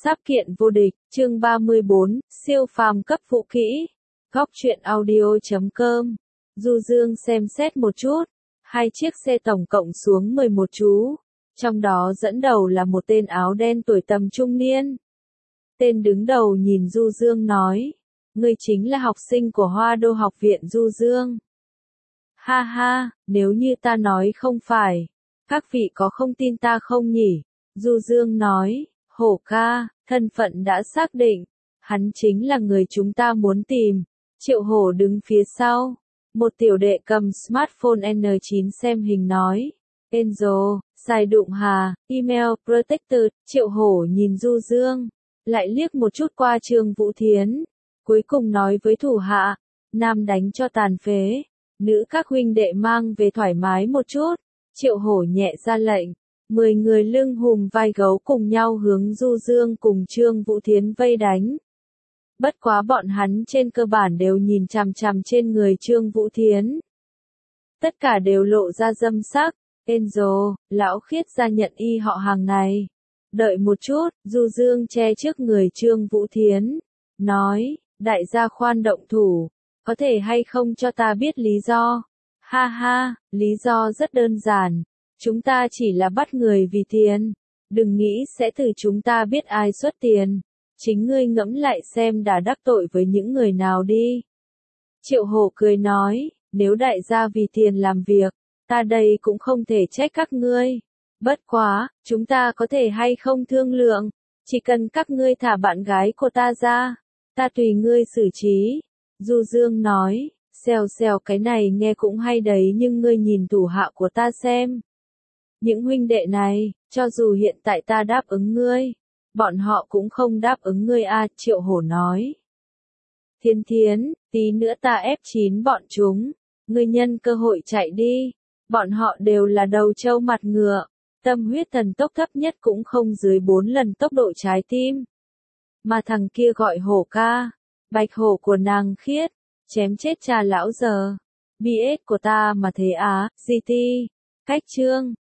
Sáp kiện vô địch, chương 34, siêu phàm cấp vũ kỹ. Góc truyện audio.com. Du Dương xem xét một chút, hai chiếc xe tổng cộng xuống 11 chú, trong đó dẫn đầu là một tên áo đen tuổi tầm trung niên. Tên đứng đầu nhìn Du Dương nói, ngươi chính là học sinh của Hoa Đô học viện Du Dương. Ha ha, nếu như ta nói không phải, các vị có không tin ta không nhỉ? Du Dương nói, Hổ ca, thân phận đã xác định, hắn chính là người chúng ta muốn tìm. Triệu Hổ đứng phía sau, một tiểu đệ cầm smartphone N9 xem hình nói, Enzo, xài đụng hà, email protected. Triệu Hổ nhìn Du Dương, lại liếc một chút qua Trương Vũ Thiến, cuối cùng nói với thủ hạ, nam đánh cho tàn phế, nữ các huynh đệ mang về thoải mái một chút. Triệu Hổ nhẹ ra lệnh, 10 người lưng hùm vai gấu cùng nhau hướng Du Dương cùng Trương Vũ Thiến vây đánh. Bất quá bọn hắn trên cơ bản đều nhìn chằm chằm trên người Trương Vũ Thiến. Tất cả đều lộ ra dâm sắc. Enzo, lão khiết ra nhận y họ hàng này. Đợi một chút, Du Dương che trước người Trương Vũ Thiến, nói, đại gia khoan động thủ, có thể hay không cho ta biết lý do? Ha ha, lý do rất đơn giản, chúng ta chỉ là bắt người vì tiền, đừng nghĩ sẽ từ chúng ta biết ai xuất tiền, chính ngươi ngẫm lại xem đã đắc tội với những người nào đi. Triệu Hổ cười nói, nếu đại gia vì tiền làm việc, ta đây cũng không thể trách các ngươi. Bất quá, chúng ta có thể hay không thương lượng, chỉ cần các ngươi thả bạn gái của ta ra, ta tùy ngươi xử trí. Du Dương nói, xèo xèo cái này nghe cũng hay đấy nhưng ngươi nhìn thủ hạ của ta xem. Những huynh đệ này, cho dù hiện tại ta đáp ứng ngươi, bọn họ cũng không đáp ứng ngươi à, Triệu Hổ nói. Thiên Thiến, tí nữa ta ép chín bọn chúng, ngươi nhân cơ hội chạy đi, bọn họ đều là đầu trâu mặt ngựa, tâm huyết thần tốc thấp nhất cũng không dưới 4 lần tốc độ trái tim. Mà thằng kia gọi Hổ ca, bạch hổ của nàng khiết, chém chết cha lão giờ, BS của ta mà thế á, GT, cách chương.